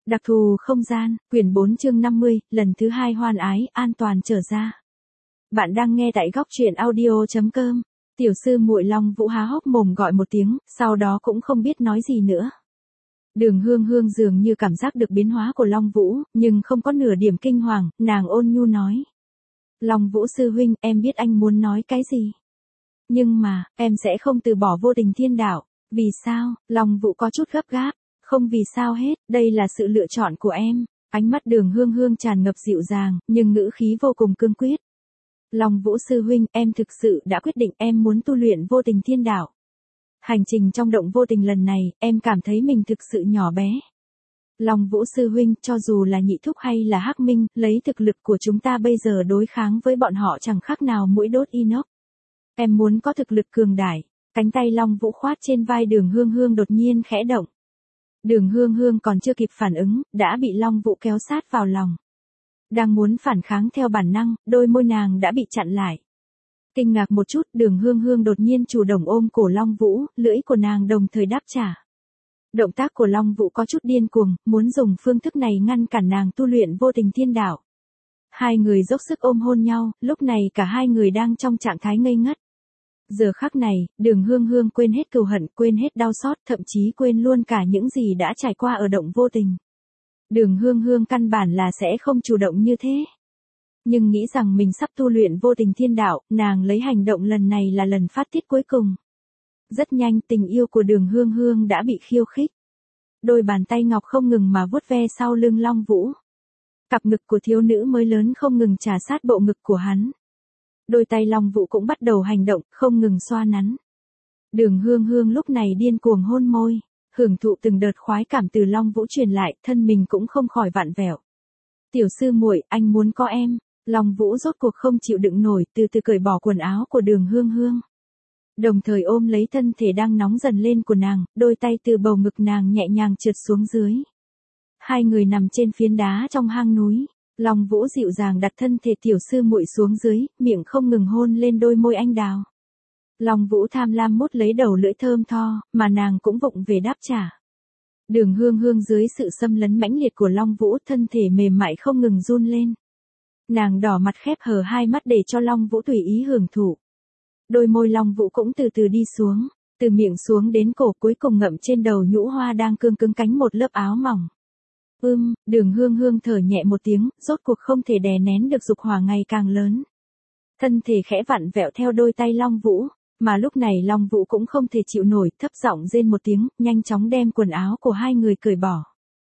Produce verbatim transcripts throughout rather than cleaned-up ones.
Đặc thù không gian, quyển bốn chương năm mươi, lần thứ hai hoan ái, an toàn trở ra. Bạn đang nghe tại góc truyện audio chấm com. Tiểu sư muội Long Vũ há hốc mồm gọi một tiếng, sau đó cũng không biết nói gì nữa. Đường Hương Hương dường như cảm giác được biến hóa của Long Vũ, nhưng không có nửa điểm kinh hoàng, nàng ôn nhu nói. Long Vũ sư huynh, em biết anh muốn nói cái gì. Nhưng mà, em sẽ không từ bỏ vô tình thiên đạo. Vì sao? Long Vũ có chút gấp gáp. Không vì sao hết, đây là sự lựa chọn của em. Ánh mắt Đường Hương Hương tràn ngập dịu dàng, nhưng ngữ khí vô cùng cương quyết. Long Vũ sư huynh, em thực sự đã quyết định em muốn tu luyện vô tình thiên đạo. Hành trình trong động vô tình lần này, em cảm thấy mình thực sự nhỏ bé. Long Vũ sư huynh, cho dù là Nhị Thúc hay là Hắc Minh, lấy thực lực của chúng ta bây giờ đối kháng với bọn họ chẳng khác nào mũi đốt inox. Em muốn có thực lực cường đại. Cánh tay Long Vũ khoát trên vai Đường Hương Hương đột nhiên khẽ động. Đường Hương Hương còn chưa kịp phản ứng, đã bị Long Vũ kéo sát vào lòng. Đang muốn phản kháng theo bản năng, đôi môi nàng đã bị chặn lại. Kinh ngạc một chút, Đường Hương Hương đột nhiên chủ động ôm cổ Long Vũ, lưỡi của nàng đồng thời đáp trả. Động tác của Long Vũ có chút điên cuồng, muốn dùng phương thức này ngăn cản nàng tu luyện vô tình thiên đạo. Hai người dốc sức ôm hôn nhau, lúc này cả hai người đang trong trạng thái ngây ngất. Giờ khắc này, Đường Hương Hương quên hết cừu hận, quên hết đau xót, thậm chí quên luôn cả những gì đã trải qua ở động vô tình. Đường Hương Hương căn bản là sẽ không chủ động như thế. Nhưng nghĩ rằng mình sắp tu luyện vô tình thiên đạo, nàng lấy hành động lần này là lần phát tiết cuối cùng. Rất nhanh tình yêu của Đường Hương Hương đã bị khiêu khích. Đôi bàn tay ngọc không ngừng mà vuốt ve sau lưng Long Vũ. Cặp ngực của thiếu nữ mới lớn không ngừng trà sát bộ ngực của hắn. Đôi tay Long Vũ cũng bắt đầu hành động, không ngừng xoa nắn. Đường Hương Hương lúc này điên cuồng hôn môi, hưởng thụ từng đợt khoái cảm từ Long Vũ truyền lại, thân mình cũng không khỏi vặn vẹo. Tiểu sư muội, anh muốn có em. Long Vũ rốt cuộc không chịu đựng nổi, từ từ cởi bỏ quần áo của Đường Hương Hương. Đồng thời ôm lấy thân thể đang nóng dần lên của nàng, đôi tay từ bầu ngực nàng nhẹ nhàng trượt xuống dưới. Hai người nằm trên phiến đá trong hang núi. Long Vũ dịu dàng đặt thân thể tiểu sư muội xuống dưới, miệng không ngừng hôn lên đôi môi anh đào. Long Vũ tham lam mút lấy đầu lưỡi thơm tho, mà nàng cũng vụng về đáp trả. Đường Hương Hương dưới sự xâm lấn mãnh liệt của Long Vũ, thân thể mềm mại không ngừng run lên. Nàng đỏ mặt khép hờ hai mắt để cho Long Vũ tùy ý hưởng thụ. Đôi môi Long Vũ cũng từ từ đi xuống, từ miệng xuống đến cổ, cuối cùng ngậm trên đầu nhũ hoa đang cương cứng cánh một lớp áo mỏng. Ưm, Đường Hương Hương thở nhẹ một tiếng, rốt cuộc không thể đè nén được dục hỏa ngày càng lớn. Thân thể khẽ vặn vẹo theo đôi tay Long Vũ, mà lúc này Long Vũ cũng không thể chịu nổi, thấp giọng rên một tiếng, nhanh chóng đem quần áo của hai người cởi bỏ.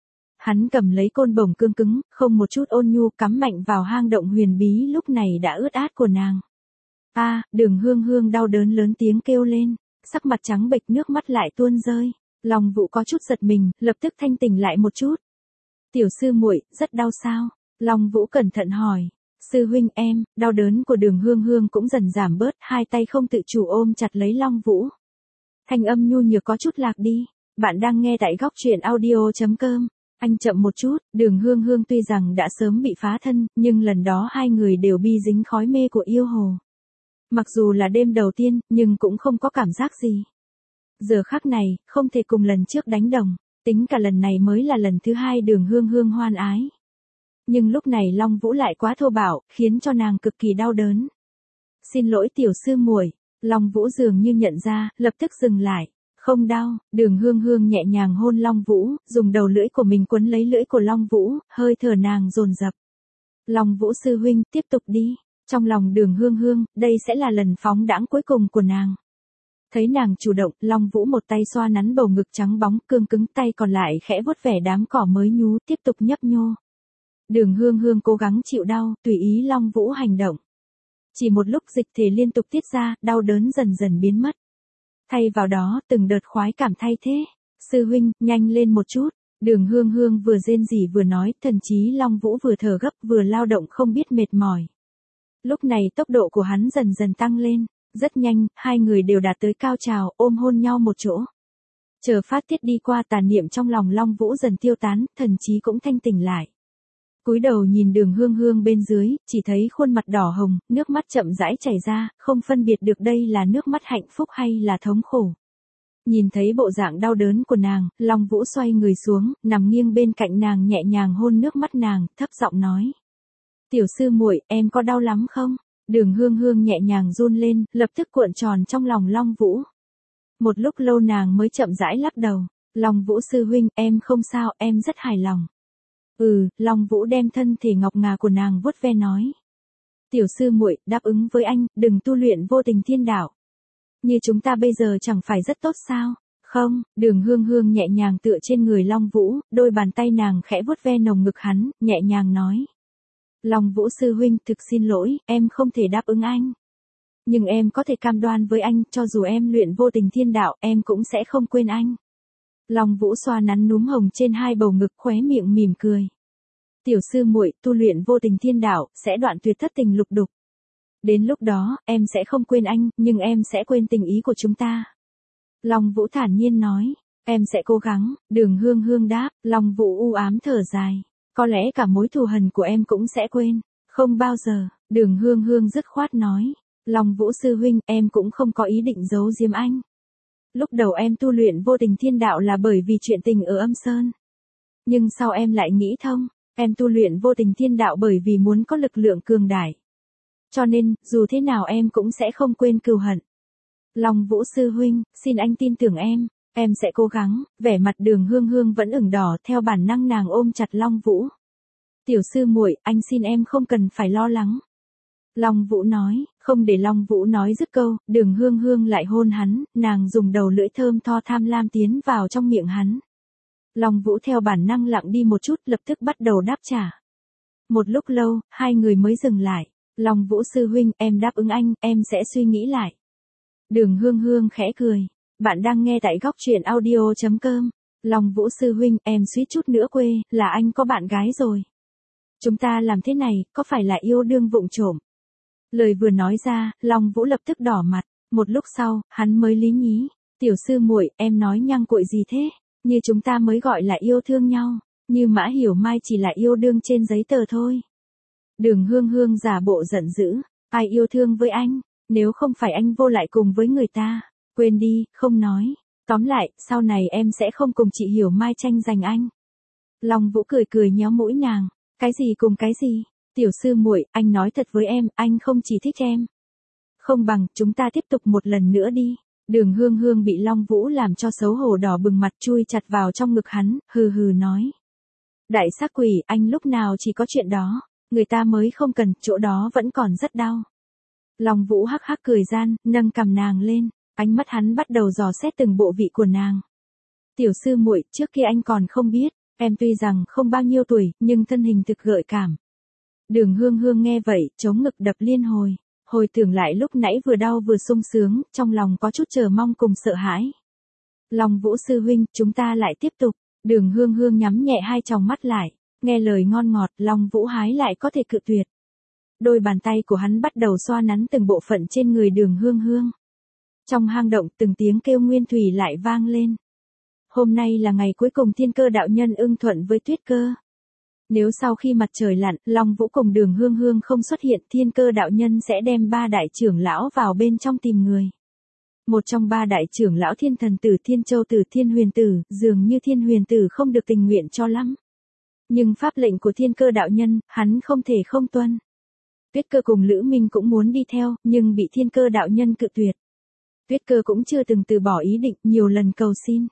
Hắn cầm lấy côn bổng cương cứng, không một chút ôn nhu, cắm mạnh vào hang động huyền bí lúc này đã ướt át của nàng. A, à, Đường Hương Hương đau đớn lớn tiếng kêu lên, sắc mặt trắng bệch, nước mắt lại tuôn rơi. Long Vũ có chút giật mình, lập tức thanh tỉnh lại một chút. Tiểu sư muội, rất đau sao? Long Vũ cẩn thận hỏi. Sư huynh em, đau đớn của Đường Hương Hương cũng dần giảm bớt, hai tay không tự chủ ôm chặt lấy Long Vũ. Thanh âm nhu nhược có chút lạc đi. Bạn đang nghe tại góc truyện audio chấm com. Anh chậm một chút, Đường Hương Hương tuy rằng đã sớm bị phá thân, nhưng lần đó hai người đều bi dính khói mê của yêu hồ. Mặc dù là đêm đầu tiên, nhưng cũng không có cảm giác gì. Giờ khắc này, không thể cùng lần trước đánh đồng. Tính cả lần này mới là lần thứ hai Đường Hương Hương hoan ái. Nhưng lúc này Long Vũ lại quá thô bạo, khiến cho nàng cực kỳ đau đớn. Xin lỗi tiểu sư muội. Long Vũ dường như nhận ra, lập tức dừng lại. Không đau. Đường Hương Hương nhẹ nhàng hôn Long Vũ, dùng đầu lưỡi của mình quấn lấy lưỡi của Long Vũ, hơi thở nàng dồn dập. Long Vũ sư huynh, tiếp tục đi. Trong lòng Đường Hương Hương, đây sẽ là lần phóng đãng cuối cùng của nàng. Thấy nàng chủ động, Long Vũ một tay xoa nắn bầu ngực trắng bóng cương cứng, tay còn lại khẽ vuốt vẻ đám cỏ mới nhú, tiếp tục nhấp nhô. Đường Hương Hương cố gắng chịu đau, tùy ý Long Vũ hành động. Chỉ một lúc dịch thể liên tục tiết ra, đau đớn dần dần biến mất. Thay vào đó, từng đợt khoái cảm thay thế. Sư huynh, nhanh lên một chút. Đường Hương Hương vừa rên rỉ vừa nói, thần chí Long Vũ vừa thở gấp vừa lao động không biết mệt mỏi. Lúc này tốc độ của hắn dần dần tăng lên. Rất nhanh, hai người đều đạt tới cao trào, ôm hôn nhau một chỗ. Chờ phát tiết đi qua, tàn niệm trong lòng Long Vũ dần tiêu tán, thần chí cũng thanh tỉnh lại. Cúi đầu nhìn Đường Hương Hương bên dưới, chỉ thấy khuôn mặt đỏ hồng, nước mắt chậm rãi chảy ra, không phân biệt được đây là nước mắt hạnh phúc hay là thống khổ. Nhìn thấy bộ dạng đau đớn của nàng, Long Vũ xoay người xuống, nằm nghiêng bên cạnh nàng nhẹ nhàng hôn nước mắt nàng, thấp giọng nói. Tiểu sư muội, em có đau lắm không? Đường Hương Hương nhẹ nhàng run lên, lập tức cuộn tròn trong lòng Long Vũ. Một lúc lâu nàng mới chậm rãi lắc đầu. Long Vũ sư huynh, em không sao, em rất hài lòng. Ừ, Long Vũ đem thân thể ngọc ngà của nàng vuốt ve nói. Tiểu sư muội, đáp ứng với anh, đừng tu luyện vô tình thiên đạo. Như chúng ta bây giờ chẳng phải rất tốt sao? Không, Đường Hương Hương nhẹ nhàng tựa trên người Long Vũ, đôi bàn tay nàng khẽ vuốt ve nồng ngực hắn, nhẹ nhàng nói. Long Vũ sư huynh, thực xin lỗi, em không thể đáp ứng anh. Nhưng em có thể cam đoan với anh, cho dù em luyện vô tình thiên đạo, em cũng sẽ không quên anh. Long Vũ xoa nắn núm hồng trên hai bầu ngực, khóe miệng mỉm cười. Tiểu sư muội, tu luyện vô tình thiên đạo, sẽ đoạn tuyệt thất tình lục đục. Đến lúc đó, em sẽ không quên anh, nhưng em sẽ quên tình ý của chúng ta. Long Vũ thản nhiên nói, em sẽ cố gắng. Đường Hương Hương đáp. Long Vũ u ám thở dài. Có lẽ cả mối thù hằn của em cũng sẽ quên. Không bao giờ. Đường Hương Hương dứt khoát nói. Long Vũ sư huynh, em cũng không có ý định giấu giếm anh. Lúc đầu em tu luyện vô tình thiên đạo là bởi vì chuyện tình ở Âm Sơn. Nhưng sau em lại nghĩ thông, em tu luyện vô tình thiên đạo bởi vì muốn có lực lượng cường đại. Cho nên, dù thế nào em cũng sẽ không quên cừu hận. Long Vũ sư huynh, xin anh tin tưởng em, em sẽ cố gắng. Vẻ mặt Đường Hương Hương vẫn ửng đỏ, theo bản năng nàng ôm chặt Long Vũ. Tiểu sư muội, anh xin em không cần phải lo lắng. Long Vũ nói. Không để Long Vũ nói dứt câu, Đường Hương Hương lại hôn hắn, nàng dùng đầu lưỡi thơm tho tham lam tiến vào trong miệng hắn. Long Vũ theo bản năng lặng đi một chút, lập tức bắt đầu đáp trả. Một lúc lâu, hai người mới dừng lại. Long Vũ sư huynh, em đáp ứng anh, em sẽ suy nghĩ lại. Đường Hương Hương khẽ cười. Bạn đang nghe tại góc truyện audio chấm com. Long Vũ sư huynh, em suýt chút nữa quê, là anh có bạn gái rồi. Chúng ta làm thế này, có phải là yêu đương vụng trộm? Lời vừa nói ra, Long Vũ lập tức đỏ mặt. Một lúc sau, hắn mới lý nhí. Tiểu sư muội, em nói nhăng cuội gì thế? Như chúng ta mới gọi là yêu thương nhau. Như Mã Hiểu Mai chỉ là yêu đương trên giấy tờ thôi. Đường Hương Hương giả bộ giận dữ. Ai yêu thương với anh? Nếu không phải anh vô lại cùng với người ta. Quên đi, không nói. Tóm lại, sau này em sẽ không cùng chị Hiểu Mai tranh giành anh. Long Vũ cười cười nhéo mũi nàng. Cái gì cùng cái gì? Tiểu sư muội, anh nói thật với em, anh không chỉ thích em. Không bằng, chúng ta tiếp tục một lần nữa đi. Đường Hương Hương bị Long Vũ làm cho xấu hổ đỏ bừng mặt, chui chặt vào trong ngực hắn, hừ hừ nói. Đại sắc quỷ, anh lúc nào chỉ có chuyện đó. Người ta mới không cần, chỗ đó vẫn còn rất đau. Long Vũ hắc hắc cười gian, nâng cằm nàng lên, ánh mắt hắn bắt đầu dò xét từng bộ vị của nàng. Tiểu sư muội, trước kia anh còn không biết, em tuy rằng không bao nhiêu tuổi, nhưng thân hình thực gợi cảm. Đường Hương Hương nghe vậy, chống ngực đập liên hồi, hồi tưởng lại lúc nãy vừa đau vừa sung sướng, trong lòng có chút chờ mong cùng sợ hãi. Long Vũ sư huynh, chúng ta lại tiếp tục. Đường Hương Hương nhắm nhẹ hai tròng mắt lại, nghe lời ngon ngọt, Long Vũ hái lại có thể cự tuyệt. Đôi bàn tay của hắn bắt đầu xoa nắn từng bộ phận trên người Đường Hương Hương. Trong hang động, từng tiếng kêu nguyên thủy lại vang lên. Hôm nay là ngày cuối cùng Thiên Cơ đạo nhân ưng thuận với Tuyết Cơ. Nếu sau khi mặt trời lặn, Long Vũ cùng Đường Hương Hương không xuất hiện, Thiên Cơ đạo nhân sẽ đem ba đại trưởng lão vào bên trong tìm người. Một trong ba đại trưởng lão Thiên Thần Tử, Thiên Châu Tử, Thiên Huyền Tử, dường như Thiên Huyền Tử không được tình nguyện cho lắm. Nhưng pháp lệnh của Thiên Cơ đạo nhân, hắn không thể không tuân. Tuyết Cơ cùng Lữ Minh cũng muốn đi theo, nhưng bị Thiên Cơ đạo nhân cự tuyệt. Tuyết Cơ cũng chưa từng từ bỏ ý định, nhiều lần cầu xin.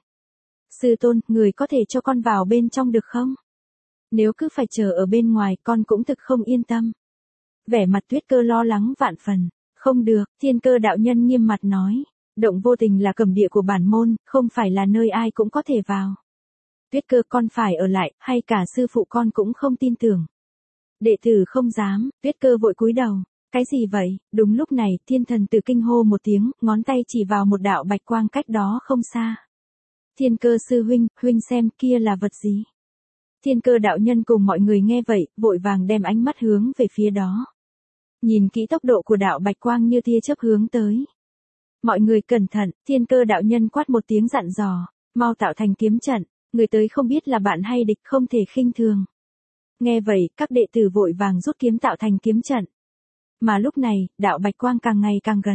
Sư tôn, người có thể cho con vào bên trong được không? Nếu cứ phải chờ ở bên ngoài, con cũng thực không yên tâm. Vẻ mặt Tuyết Cơ lo lắng vạn phần. Không được, Thiên Cơ đạo nhân nghiêm mặt nói. Động vô tình là cấm địa của bản môn, không phải là nơi ai cũng có thể vào. Tuyết Cơ, con phải ở lại, hay cả sư phụ con cũng không tin tưởng. Đệ tử không dám. Tuyết Cơ vội cúi đầu. Cái gì vậy? Đúng lúc này, Thiên Thần Tử kinh hô một tiếng, ngón tay chỉ vào một đạo bạch quang cách đó không xa. Thiên Cơ sư huynh, huynh xem kia là vật gì? Thiên Cơ đạo nhân cùng mọi người nghe vậy, vội vàng đem ánh mắt hướng về phía đó. Nhìn kỹ tốc độ của đạo bạch quang như tia chớp hướng tới. Mọi người cẩn thận, Thiên Cơ đạo nhân quát một tiếng dặn dò, mau tạo thành kiếm trận, người tới không biết là bạn hay địch, không thể khinh thường. Nghe vậy, các đệ tử vội vàng rút kiếm tạo thành kiếm trận. Mà lúc này, đạo bạch quang càng ngày càng gần,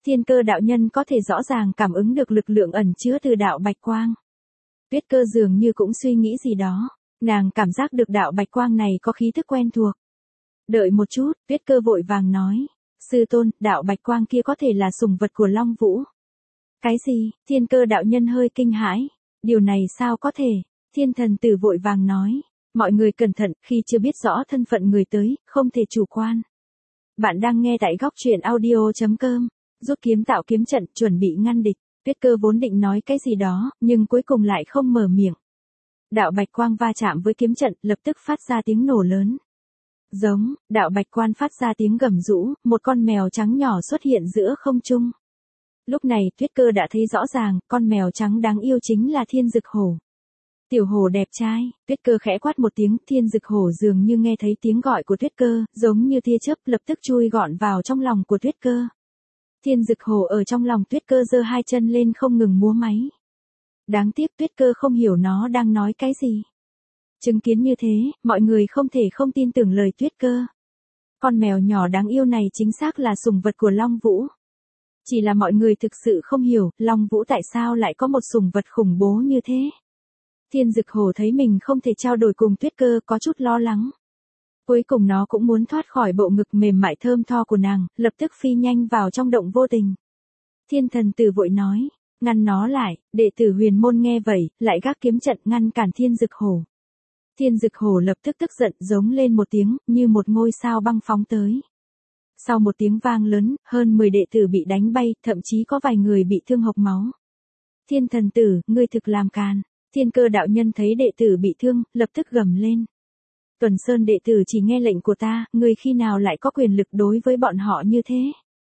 Thiên Cơ đạo nhân có thể rõ ràng cảm ứng được lực lượng ẩn chứa từ đạo bạch quang. Tuyết Cơ dường như cũng suy nghĩ gì đó, nàng cảm giác được đạo bạch quang này có khí thức quen thuộc. Đợi một chút, Tuyết Cơ vội vàng nói, sư tôn, đạo bạch quang kia có thể là sủng vật của Long Vũ. Cái gì? Thiên Cơ đạo nhân hơi kinh hãi, điều này sao có thể? Thiên Thần Tử vội vàng nói, mọi người cẩn thận, khi chưa biết rõ thân phận người tới, không thể chủ quan. Bạn đang nghe tại góc truyện audio chấm com, rút kiếm tạo kiếm trận, chuẩn bị ngăn địch. Tuyết Cơ vốn định nói cái gì đó, nhưng cuối cùng lại không mở miệng. Đạo bạch quang va chạm với kiếm trận, lập tức phát ra tiếng nổ lớn. Giống, đạo bạch quan phát ra tiếng gầm rũ, một con mèo trắng nhỏ xuất hiện giữa không trung. Lúc này Tuyết Cơ đã thấy rõ ràng, con mèo trắng đáng yêu chính là Thiên Dực Hổ. Tiểu hổ đẹp trai, Tuyết Cơ khẽ quát một tiếng, Thiên Dực Hổ dường như nghe thấy tiếng gọi của Tuyết Cơ, giống như tia chớp lập tức chui gọn vào trong lòng của Tuyết Cơ. Thiên Dực Hổ ở trong lòng Tuyết Cơ giơ hai chân lên không ngừng múa máy. Đáng tiếc Tuyết Cơ không hiểu nó đang nói cái gì. Chứng kiến như thế, mọi người không thể không tin tưởng lời Tuyết Cơ. Con mèo nhỏ đáng yêu này chính xác là sủng vật của Long Vũ. Chỉ là mọi người thực sự không hiểu, Long Vũ tại sao lại có một sủng vật khủng bố như thế. Thiên Dực Hổ thấy mình không thể trao đổi cùng Tuyết Cơ, có chút lo lắng. Cuối cùng nó cũng muốn thoát khỏi bộ ngực mềm mại thơm tho của nàng, lập tức phi nhanh vào trong động vô tình. Thiên Thần Tử vội nói, ngăn nó lại, đệ tử Huyền Môn nghe vậy, lại gác kiếm trận ngăn cản Thiên Dực Hổ. Thiên Dực Hổ lập tức tức giận, giống lên một tiếng, như một ngôi sao băng phóng tới. Sau một tiếng vang lớn, hơn mười đệ tử bị đánh bay, thậm chí có vài người bị thương hộc máu. Thiên Thần Tử, ngươi thực làm càn. Thiên Cơ đạo nhân thấy đệ tử bị thương, lập tức gầm lên. Tuần Sơn đệ tử chỉ nghe lệnh của ta, ngươi khi nào lại có quyền lực đối với bọn họ như thế?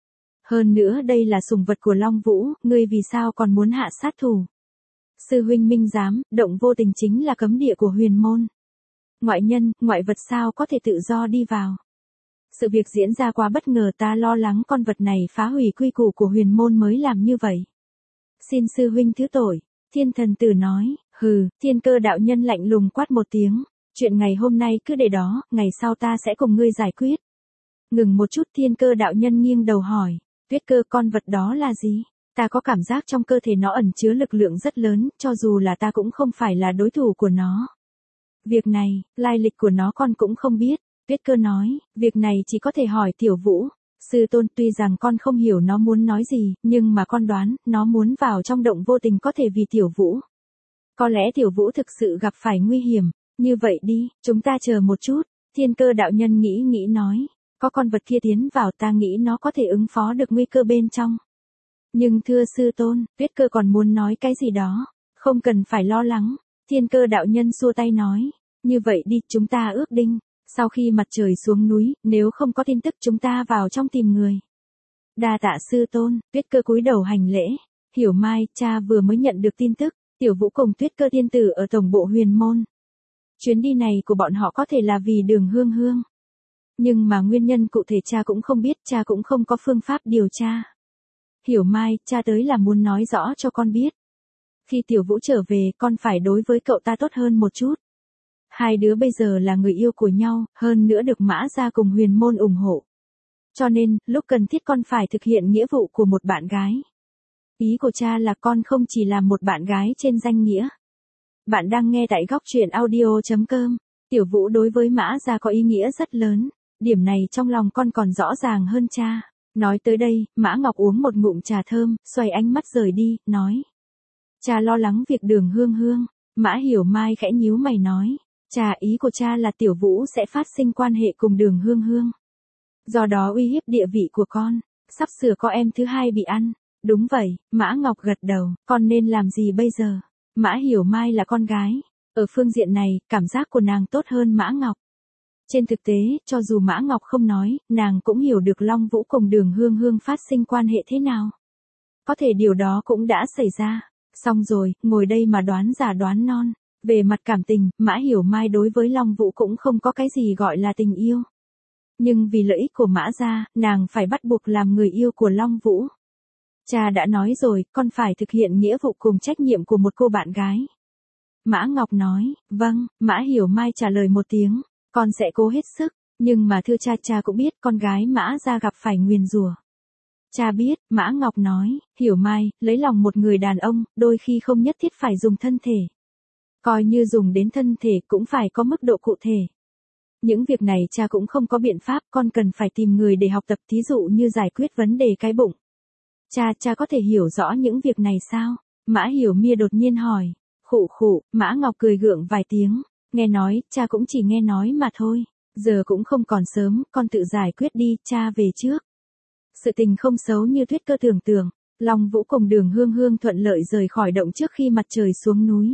Hơn nữa đây là sủng vật của Long Vũ, ngươi vì sao còn muốn hạ sát thủ? Sư huynh minh giám, động vô tình chính là cấm địa của Huyền Môn. Ngoại nhân, ngoại vật sao có thể tự do đi vào? Sự việc diễn ra quá bất ngờ, ta lo lắng con vật này phá hủy quy củ của Huyền Môn mới làm như vậy. Xin sư huynh thứ tội. Thiên Thần Tử nói, hừ, Thiên Cơ đạo nhân lạnh lùng quát một tiếng, chuyện ngày hôm nay cứ để đó, ngày sau ta sẽ cùng ngươi giải quyết. Ngừng một chút, Thiên Cơ đạo nhân nghiêng đầu hỏi, Tuyết Cơ, con vật đó là gì? Ta có cảm giác trong cơ thể nó ẩn chứa lực lượng rất lớn, cho dù là ta cũng không phải là đối thủ của nó. Việc này, lai lịch của nó con cũng không biết. Tuyết Cơ nói, việc này chỉ có thể hỏi Tiểu Vũ. Sư tôn, tuy rằng con không hiểu nó muốn nói gì, nhưng mà con đoán, nó muốn vào trong động vô tình có thể vì Tiểu Vũ. Có lẽ Tiểu Vũ thực sự gặp phải nguy hiểm. Như vậy đi, chúng ta chờ một chút. Thiên Cơ đạo nhân nghĩ nghĩ nói, có con vật kia tiến vào, ta nghĩ nó có thể ứng phó được nguy cơ bên trong. Nhưng thưa sư tôn, Tuyết Cơ còn muốn nói cái gì đó. Không cần phải lo lắng. Thiên Cơ đạo nhân xua tay nói, như vậy đi, chúng ta ước định. Sau khi mặt trời xuống núi, nếu không có tin tức chúng ta vào trong tìm người. Đa tạ sư tôn. Tuyết Cơ cúi đầu hành lễ. Hiểu Mai, cha vừa mới nhận được tin tức, Tiểu Vũ cùng Tuyết Cơ tiên tử ở tổng bộ Huyền Môn. Chuyến đi này của bọn họ có thể là vì Đường Hương Hương. Nhưng mà nguyên nhân cụ thể cha cũng không biết, cha cũng không có phương pháp điều tra. Hiểu Mai, cha tới là muốn nói rõ cho con biết. Khi Tiểu Vũ trở về, con phải đối với cậu ta tốt hơn một chút. Hai đứa bây giờ là người yêu của nhau, hơn nữa được Mã Gia cùng Huyền Môn ủng hộ. Cho nên, lúc cần thiết con phải thực hiện nghĩa vụ của một bạn gái. Ý của cha là con không chỉ là một bạn gái trên danh nghĩa. Bạn đang nghe tại góc truyện audio chấm com. Tiểu Vũ đối với Mã Gia có ý nghĩa rất lớn. Điểm này trong lòng con còn rõ ràng hơn cha. Nói tới đây, Mã Ngọc uống một ngụm trà thơm, xoay ánh mắt rời đi, nói. Cha lo lắng việc Đường Hương Hương. Mã Hiểu Mai khẽ nhíu mày nói. Cha, ý của cha là Tiểu Vũ sẽ phát sinh quan hệ cùng Đường Hương Hương. Do đó uy hiếp địa vị của con. Sắp sửa có em thứ hai bị ăn. Đúng vậy, Mã Ngọc gật đầu. Con nên làm gì bây giờ? Mã Hiểu Mai là con gái. Ở phương diện này, cảm giác của nàng tốt hơn Mã Ngọc. Trên thực tế, cho dù Mã Ngọc không nói, nàng cũng hiểu được Long Vũ cùng Đường Hương Hương phát sinh quan hệ thế nào. Có thể điều đó cũng đã xảy ra. Xong rồi, ngồi đây mà đoán già đoán non. Về mặt cảm tình, Mã Hiểu Mai đối với Long Vũ cũng không có cái gì gọi là tình yêu. Nhưng vì lợi ích của Mã Gia, nàng phải bắt buộc làm người yêu của Long Vũ. Cha đã nói rồi, con phải thực hiện nghĩa vụ cùng trách nhiệm của một cô bạn gái. Mã Ngọc nói, vâng. Mã Hiểu Mai trả lời một tiếng, con sẽ cố hết sức. Nhưng mà thưa cha, cha cũng biết con gái Mã Gia gặp phải nguyền rủa. Cha biết, Mã Ngọc nói, Hiểu Mai, lấy lòng một người đàn ông, đôi khi không nhất thiết phải dùng thân thể. Coi như dùng đến thân thể cũng phải có mức độ cụ thể. Những việc này cha cũng không có biện pháp, con cần phải tìm người để học tập, thí dụ như giải quyết vấn đề cái bụng. Cha, cha có thể hiểu rõ những việc này sao? Mã Hiểu Mia đột nhiên hỏi. Khụ khụ, Mã Ngọc cười gượng vài tiếng, nghe nói, cha cũng chỉ nghe nói mà thôi. Giờ cũng không còn sớm, con tự giải quyết đi, cha về trước. Sự tình không xấu như Tuyết Cơ tưởng tượng, Long Vũ cùng Đường Hương Hương thuận lợi rời khỏi động trước khi mặt trời xuống núi.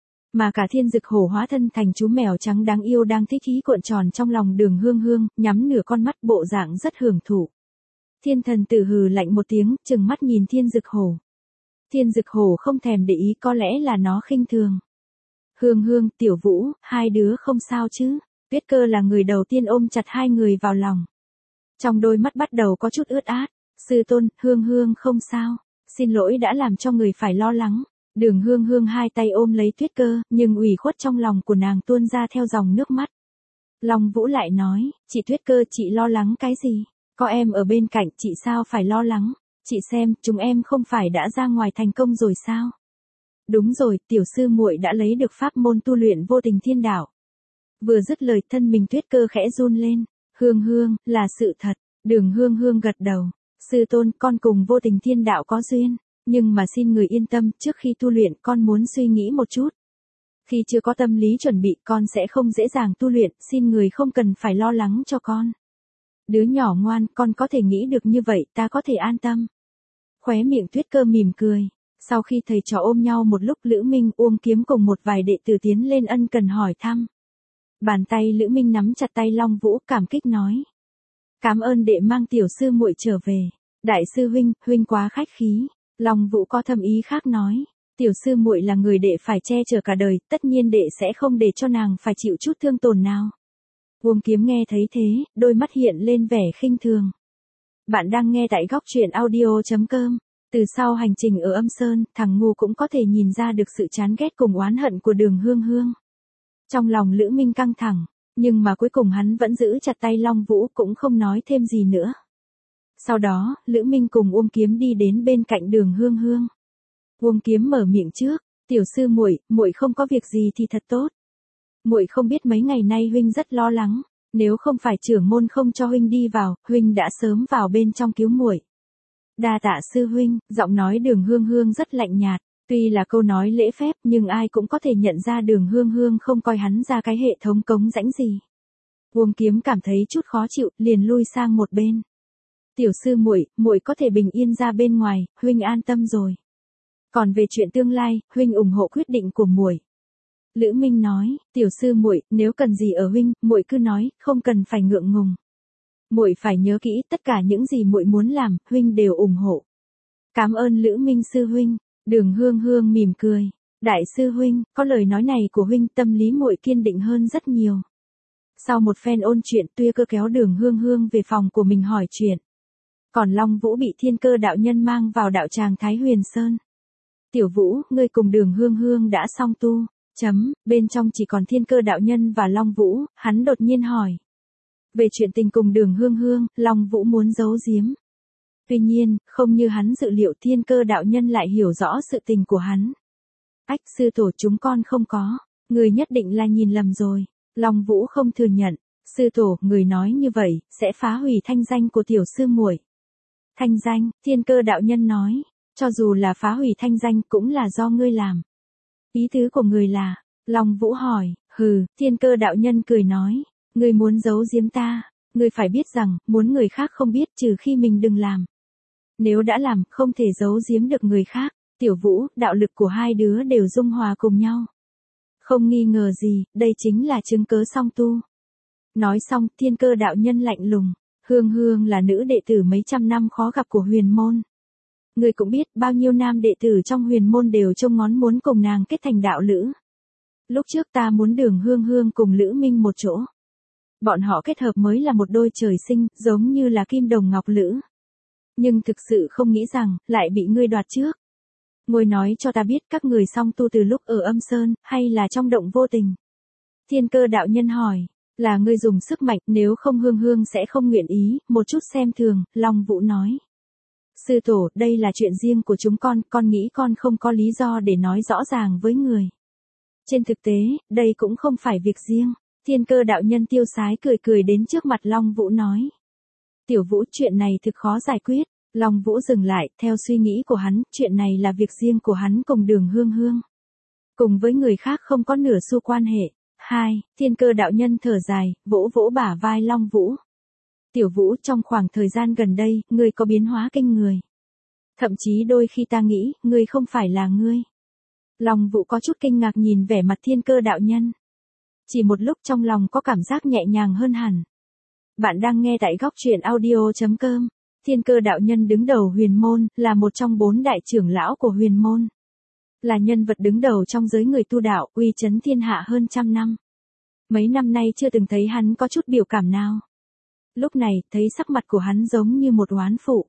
Mà cả Thiên Dực Hổ hóa thân thành chú mèo trắng đáng yêu đang thích ý cuộn tròn trong lòng Đường Hương Hương, nhắm nửa con mắt bộ dạng rất hưởng thụ. Thiên Thần Tử hừ lạnh một tiếng, trừng mắt nhìn Thiên Dực Hổ. Thiên Dực Hổ không thèm để ý, có lẽ là nó khinh thường. Hương Hương, Tiểu Vũ, hai đứa không sao chứ? Tuyết Cơ là người đầu tiên ôm chặt hai người vào lòng. Trong đôi mắt bắt đầu có chút ướt át. Sư tôn, Hương Hương không sao. Xin lỗi đã làm cho người phải lo lắng. Đường Hương Hương hai tay ôm lấy Tuyết Cơ, nhưng ủy khuất trong lòng của nàng tuôn ra theo dòng nước mắt. Long Vũ lại nói, chị Tuyết Cơ, chị lo lắng cái gì? Có em ở bên cạnh, chị sao phải lo lắng? Chị xem, chúng em không phải đã ra ngoài thành công rồi sao? Đúng rồi, tiểu sư muội đã lấy được pháp môn tu luyện vô tình thiên đạo. Vừa dứt lời, thân mình Tuyết Cơ khẽ run lên. Hương Hương, là sự thật. Đường Hương Hương gật đầu. Sư tôn, con cùng vô tình thiên đạo có duyên. Nhưng mà xin người yên tâm, trước khi tu luyện con muốn suy nghĩ một chút. Khi chưa có tâm lý chuẩn bị, con sẽ không dễ dàng tu luyện, xin người không cần phải lo lắng cho con. Đứa nhỏ ngoan, con có thể nghĩ được như vậy, ta có thể an tâm. Khóe miệng Tuyết Cơ mỉm cười. Sau khi thầy trò ôm nhau một lúc, Lữ Minh, Uông Kiếm cùng một vài đệ tử tiến lên ân cần hỏi thăm. Bàn tay Lữ Minh nắm chặt tay Long Vũ, cảm kích nói. Cảm ơn đệ mang tiểu sư muội trở về. Đại sư huynh, huynh quá khách khí. Long Vũ có thâm ý khác nói. Tiểu sư muội là người đệ phải che chở cả đời, tất nhiên đệ sẽ không để cho nàng phải chịu chút thương tổn nào. Uông Kiếm nghe thấy thế, đôi mắt hiện lên vẻ khinh thường. Bạn đang nghe tại góc truyện audio chấm com. Từ sau hành trình ở Âm Sơn, thằng ngu cũng có thể nhìn ra được sự chán ghét cùng oán hận của Đường Hương Hương. Trong lòng Lữ Minh căng thẳng, nhưng mà cuối cùng hắn vẫn giữ chặt tay Long Vũ, cũng không nói thêm gì nữa. Sau đó, Lữ Minh cùng Uông Kiếm đi đến bên cạnh Đường Hương Hương. Uông Kiếm mở miệng trước, "Tiểu sư muội, muội không có việc gì thì thật tốt. Muội không biết mấy ngày nay huynh rất lo lắng, nếu không phải trưởng môn không cho huynh đi vào, huynh đã sớm vào bên trong cứu muội." "Đa tạ sư huynh." Giọng nói Đường Hương Hương rất lạnh nhạt, tuy là câu nói lễ phép, nhưng ai cũng có thể nhận ra Đường Hương Hương không coi hắn ra cái hệ thống cống rãnh gì. Uông Kiếm cảm thấy chút khó chịu, liền lui sang một bên. "Tiểu sư muội, muội có thể bình yên ra bên ngoài, huynh an tâm rồi. Còn về chuyện tương lai, huynh ủng hộ quyết định của muội." Lữ Minh nói, "Tiểu sư muội, nếu cần gì ở huynh, muội cứ nói, không cần phải ngượng ngùng. Muội phải nhớ kỹ, tất cả những gì muội muốn làm, huynh đều ủng hộ." "Cảm ơn Lữ Minh sư huynh." Đường Hương Hương mỉm cười, "Đại sư huynh, có lời nói này của huynh, tâm lý muội kiên định hơn rất nhiều." Sau một phen ôn chuyện, Tuyết Cơ kéo Đường Hương Hương về phòng của mình hỏi chuyện. Còn Long Vũ bị Thiên Cơ đạo nhân mang vào đạo tràng Thái Huyền Sơn. "Tiểu Vũ, ngươi cùng Đường Hương Hương đã xong tu." Chấm, bên trong chỉ còn Thiên Cơ đạo nhân và Long Vũ, hắn đột nhiên hỏi. Về chuyện tình cùng Đường Hương Hương, Long Vũ muốn giấu giếm. Tuy nhiên, không như hắn dự liệu, Thiên Cơ đạo nhân lại hiểu rõ sự tình của hắn. "Ách, sư tổ, chúng con không có. Người nhất định là nhìn lầm rồi." Long Vũ không thừa nhận. "Sư tổ, người nói như vậy, sẽ phá hủy thanh danh của tiểu sư muội." "Thanh danh?" Thiên Cơ đạo nhân nói. "Cho dù là phá hủy thanh danh, cũng là do ngươi làm." "Ý tứ của người là?" Long Vũ hỏi. "Hừ." Thiên Cơ đạo nhân cười nói. "Ngươi muốn giấu giếm ta, ngươi phải biết rằng, muốn người khác không biết trừ khi mình đừng làm. Nếu đã làm, không thể giấu giếm được người khác. Tiểu Vũ, đạo lực của hai đứa đều dung hòa cùng nhau. Không nghi ngờ gì, đây chính là chứng cớ song tu." Nói xong, Thiên Cơ đạo nhân lạnh lùng. "Hương Hương là nữ đệ tử mấy trăm năm khó gặp của huyền môn. Ngươi cũng biết, bao nhiêu nam đệ tử trong huyền môn đều trông ngón muốn cùng nàng kết thành đạo lữ. Lúc trước ta muốn Đường Hương Hương cùng Lữ Minh một chỗ. Bọn họ kết hợp mới là một đôi trời sinh, giống như là kim đồng ngọc lữ. Nhưng thực sự không nghĩ rằng, lại bị ngươi đoạt trước. Ngồi nói cho ta biết các người song tu từ lúc ở Âm Sơn, hay là trong động vô tình?" Thiên Cơ đạo nhân hỏi. "Là ngươi dùng sức mạnh, nếu không Hương Hương sẽ không nguyện ý." Một chút xem thường, Long Vũ nói. Sư tổ, đây là chuyện riêng của chúng con, con nghĩ con không có lý do để nói rõ ràng với người. Trên thực tế, đây cũng không phải việc riêng. Thiên Cơ đạo nhân tiêu sái cười cười đến trước mặt Long Vũ nói. Tiểu Vũ, chuyện này thực khó giải quyết. Long Vũ dừng lại, theo suy nghĩ của hắn, chuyện này là việc riêng của hắn cùng Đường Hương Hương. Cùng với người khác không có nửa xu quan hệ. Hai, Thiên Cơ đạo nhân thở dài, vỗ vỗ bả vai Long Vũ. Tiểu Vũ, trong khoảng thời gian gần đây, ngươi có biến hóa kinh người. Thậm chí đôi khi ta nghĩ, ngươi không phải là ngươi. Long Vũ có chút kinh ngạc nhìn vẻ mặt Thiên Cơ đạo nhân. Chỉ một lúc trong lòng có cảm giác nhẹ nhàng hơn hẳn. Bạn đang nghe tại góc truyện audio chấm com. Thiên Cơ đạo nhân đứng đầu Huyền môn, là một trong bốn đại trưởng lão của Huyền môn. Là nhân vật đứng đầu trong giới người tu đạo, uy chấn thiên hạ hơn trăm năm. Mấy năm nay chưa từng thấy hắn có chút biểu cảm nào. Lúc này, thấy sắc mặt của hắn giống như một oán phụ.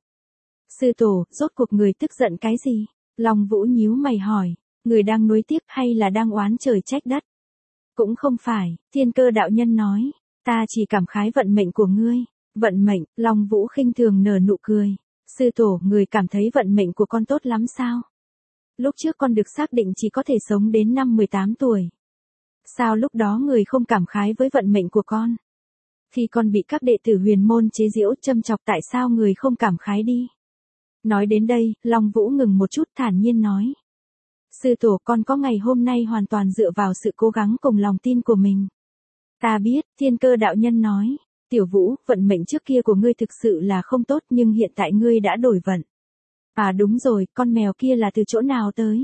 Sư tổ, rốt cuộc người tức giận cái gì? Long Vũ nhíu mày hỏi, người đang nuối tiếc hay là đang oán trời trách đất? Cũng không phải, Thiên Cơ đạo nhân nói, ta chỉ cảm khái vận mệnh của ngươi. Vận mệnh, Long Vũ khinh thường nở nụ cười. Sư tổ, người cảm thấy vận mệnh của con tốt lắm sao? Lúc trước con được xác định chỉ có thể sống đến năm mười tám tuổi. Sao lúc đó người không cảm khái với vận mệnh của con? Khi con bị các đệ tử Huyền môn chế giễu châm chọc, tại sao người không cảm khái đi? Nói đến đây, Long Vũ ngừng một chút thản nhiên nói. Sư tổ, con có ngày hôm nay hoàn toàn dựa vào sự cố gắng cùng lòng tin của mình. Ta biết, Thiên Cơ đạo nhân nói. Tiểu Vũ, vận mệnh trước kia của ngươi thực sự là không tốt, nhưng hiện tại ngươi đã đổi vận. À đúng rồi, con mèo kia là từ chỗ nào tới?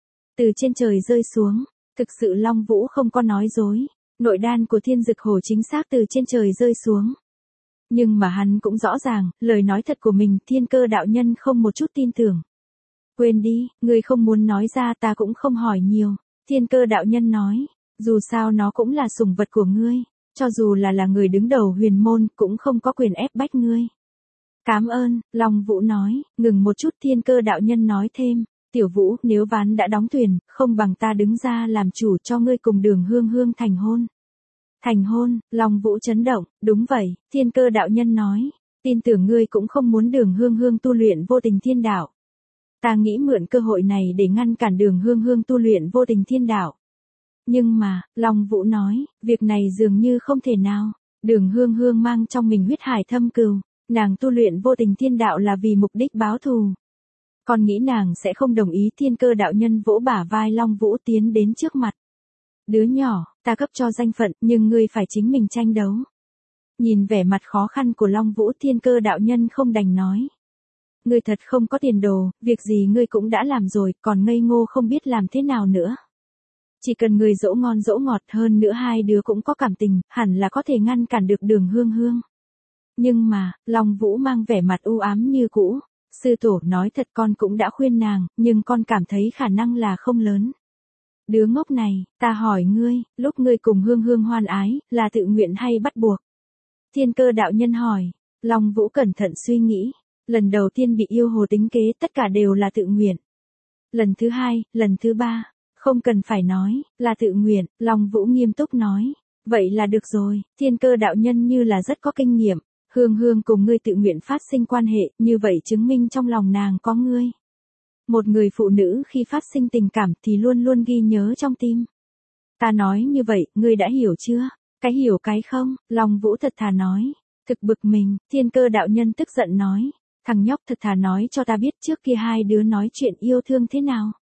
Từ trên trời rơi xuống. Thực sự Long Vũ không có nói dối. Nội đan của Thiên Dực Hổ chính xác từ trên trời rơi xuống. Nhưng mà hắn cũng rõ ràng, lời nói thật của mình, Thiên Cơ đạo nhân không một chút tin tưởng. Quên đi, ngươi không muốn nói ra, ta cũng không hỏi nhiều. Thiên Cơ đạo nhân nói, dù sao nó cũng là sủng vật của ngươi. Cho dù là là người đứng đầu Huyền môn, cũng không có quyền ép bách ngươi. Cảm ơn, Long Vũ nói, ngừng một chút Thiên Cơ đạo nhân nói thêm. Tiểu Vũ, nếu ván đã đóng thuyền, không bằng ta đứng ra làm chủ cho ngươi cùng Đường Hương Hương thành hôn. Thành hôn, Long Vũ chấn động, đúng vậy, Thiên Cơ đạo nhân nói. Tin tưởng ngươi cũng không muốn Đường Hương Hương tu luyện vô tình thiên đạo. Ta nghĩ mượn cơ hội này để ngăn cản Đường Hương Hương tu luyện vô tình thiên đạo. Nhưng mà, Long Vũ nói, việc này dường như không thể nào. Đường Hương Hương mang trong mình huyết hải thâm cừu, nàng tu luyện vô tình thiên đạo là vì mục đích báo thù. Con nghĩ nàng sẽ không đồng ý. Thiên Cơ đạo nhân vỗ bả vai Long Vũ tiến đến trước mặt. Đứa nhỏ, ta cấp cho danh phận, nhưng ngươi phải chính mình tranh đấu. Nhìn vẻ mặt khó khăn của Long Vũ, Thiên Cơ đạo nhân không đành nói. Ngươi thật không có tiền đồ, việc gì ngươi cũng đã làm rồi, còn ngây ngô không biết làm thế nào nữa. Chỉ cần người dỗ ngon dỗ ngọt, hơn nữa hai đứa cũng có cảm tình, hẳn là có thể ngăn cản được Đường Hương Hương. Nhưng mà, Long Vũ mang vẻ mặt u ám như cũ. Sư tổ, nói thật con cũng đã khuyên nàng, nhưng con cảm thấy khả năng là không lớn. Đứa ngốc này, ta hỏi ngươi, lúc ngươi cùng Hương Hương hoan ái, là tự nguyện hay bắt buộc? Thiên Cơ đạo nhân hỏi. Long Vũ cẩn thận suy nghĩ. Lần đầu tiên bị yêu hồ tính kế, tất cả đều là tự nguyện. Lần thứ hai, lần thứ ba. Không cần phải nói, là tự nguyện, Long Vũ nghiêm túc nói. Vậy là được rồi, Thiên Cơ đạo nhân như là rất có kinh nghiệm. Hương Hương cùng ngươi tự nguyện phát sinh quan hệ, như vậy chứng minh trong lòng nàng có ngươi. Một người phụ nữ khi phát sinh tình cảm thì luôn luôn ghi nhớ trong tim. Ta nói như vậy, ngươi đã hiểu chưa? Cái hiểu cái không, Long Vũ thật thà nói. Thực bực mình, Thiên Cơ đạo nhân tức giận nói. Thằng nhóc thật thà nói cho ta biết trước kia hai đứa nói chuyện yêu thương thế nào.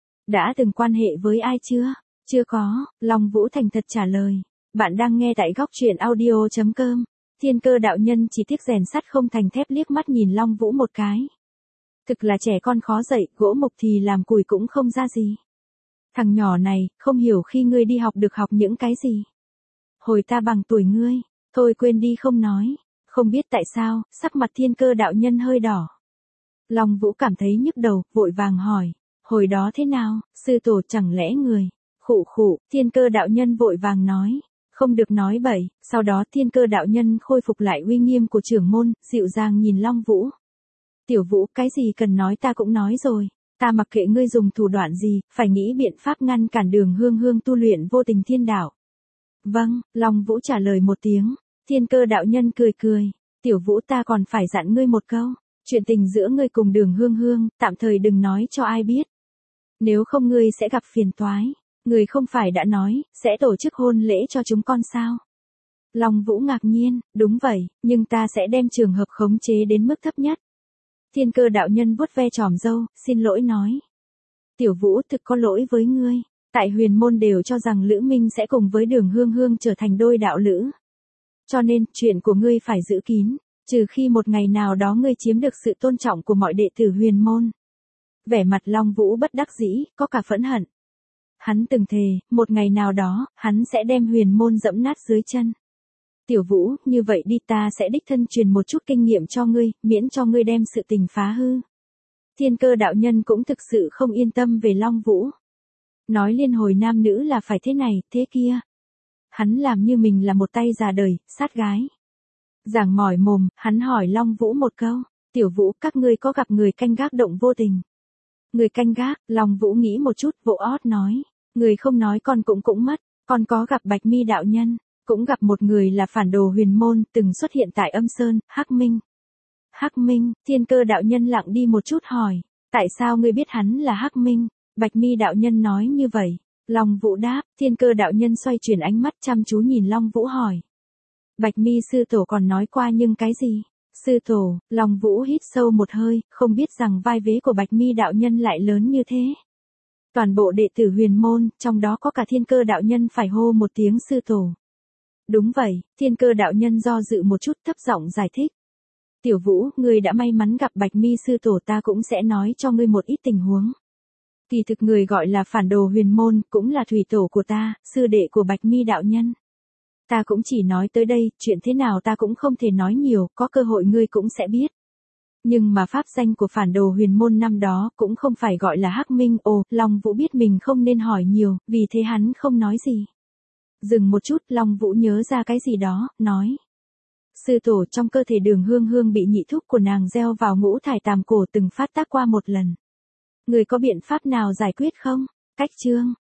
Đã từng quan hệ với ai chưa? Chưa có, Long Vũ thành thật trả lời. Bạn đang nghe tại góc truyện audio chấm com. Thiên Cơ đạo nhân chỉ tiếc rèn sắt không thành thép liếc mắt nhìn Long Vũ một cái. Thực là trẻ con khó dạy, gỗ mục thì làm củi cũng không ra gì. Thằng nhỏ này, không hiểu khi ngươi đi học được học những cái gì. Hồi ta bằng tuổi ngươi, thôi quên đi không nói. Không biết tại sao, sắc mặt Thiên Cơ đạo nhân hơi đỏ. Long Vũ cảm thấy nhức đầu, vội vàng hỏi. Hồi đó thế nào, sư tổ chẳng lẽ người? Khụ khụ, Thiên Cơ đạo nhân vội vàng nói. Không được nói bậy, sau đó Thiên Cơ đạo nhân khôi phục lại uy nghiêm của trưởng môn, dịu dàng nhìn Long Vũ. Tiểu Vũ, cái gì cần nói ta cũng nói rồi, ta mặc kệ ngươi dùng thủ đoạn gì, phải nghĩ biện pháp ngăn cản Đường Hương Hương tu luyện vô tình thiên đạo. Vâng, Long Vũ trả lời một tiếng. Thiên Cơ đạo nhân cười cười. Tiểu Vũ, ta còn phải dặn ngươi một câu. Chuyện tình giữa ngươi cùng Đường Hương Hương, tạm thời đừng nói cho ai biết. Nếu không ngươi sẽ gặp phiền toái. Ngươi không phải đã nói, sẽ tổ chức hôn lễ cho chúng con sao? Long Vũ ngạc nhiên, đúng vậy, nhưng ta sẽ đem trường hợp khống chế đến mức thấp nhất. Thiên Cơ đạo nhân vuốt ve chòm râu, xin lỗi nói. Tiểu Vũ thực có lỗi với ngươi. Tại huyền môn đều cho rằng Lữ Minh sẽ cùng với Đường Hương Hương trở thành đôi đạo lữ. Cho nên, chuyện của ngươi phải giữ kín, trừ khi một ngày nào đó ngươi chiếm được sự tôn trọng của mọi đệ tử huyền môn. Vẻ mặt Long Vũ bất đắc dĩ, có cả phẫn hận. Hắn từng thề, một ngày nào đó, hắn sẽ đem huyền môn dẫm nát dưới chân. Tiểu Vũ, như vậy đi ta sẽ đích thân truyền một chút kinh nghiệm cho ngươi, miễn cho ngươi đem sự tình phá hư. Thiên Cơ đạo nhân cũng thực sự không yên tâm về Long Vũ. Nói liên hồi nam nữ là phải thế này, thế kia. Hắn làm như mình là một tay già đời, sát gái. Giảng mỏi mồm, hắn hỏi Long Vũ một câu. Tiểu Vũ, các ngươi có gặp người canh gác động vô tình? Người canh gác, Long Vũ nghĩ một chút, vỗ ót nói. Người không nói con cũng cũng mất, con có gặp Bạch Mi đạo nhân, cũng gặp một người là phản đồ huyền môn, từng xuất hiện tại Âm Sơn, Hắc Minh. Hắc Minh, Thiên Cơ đạo nhân lặng đi một chút hỏi. Tại sao ngươi biết hắn là Hắc Minh? Bạch Mi đạo nhân nói như vậy. Long Vũ đáp, Thiên Cơ đạo nhân xoay chuyển ánh mắt chăm chú nhìn Long Vũ hỏi. Bạch Mi sư tổ còn nói qua nhưng cái gì? Sư tổ, Long Vũ hít sâu một hơi, không biết rằng vai vế của Bạch Mi đạo nhân lại lớn như thế. Toàn bộ đệ tử huyền môn, trong đó có cả Thiên Cơ đạo nhân phải hô một tiếng sư tổ. Đúng vậy, Thiên Cơ đạo nhân do dự một chút thấp giọng giải thích. Tiểu Vũ, ngươi đã may mắn gặp Bạch Mi sư tổ, ta cũng sẽ nói cho ngươi một ít tình huống. Kỳ thực người gọi là phản đồ huyền môn, cũng là thủy tổ của ta, sư đệ của Bạch Mi đạo nhân. Ta cũng chỉ nói tới đây, chuyện thế nào ta cũng không thể nói nhiều, có cơ hội ngươi cũng sẽ biết. Nhưng mà pháp danh của phản đồ huyền môn năm đó cũng không phải gọi là Hắc Minh. Ồ, Long Vũ biết mình không nên hỏi nhiều, vì thế hắn không nói gì. Dừng một chút, Long Vũ nhớ ra cái gì đó, nói. Sư tổ, trong cơ thể Đường Hương Hương bị nhị thúc của nàng gieo vào ngũ thải tàm cổ từng phát tác qua một lần. Người có biện pháp nào giải quyết không? Cách chương.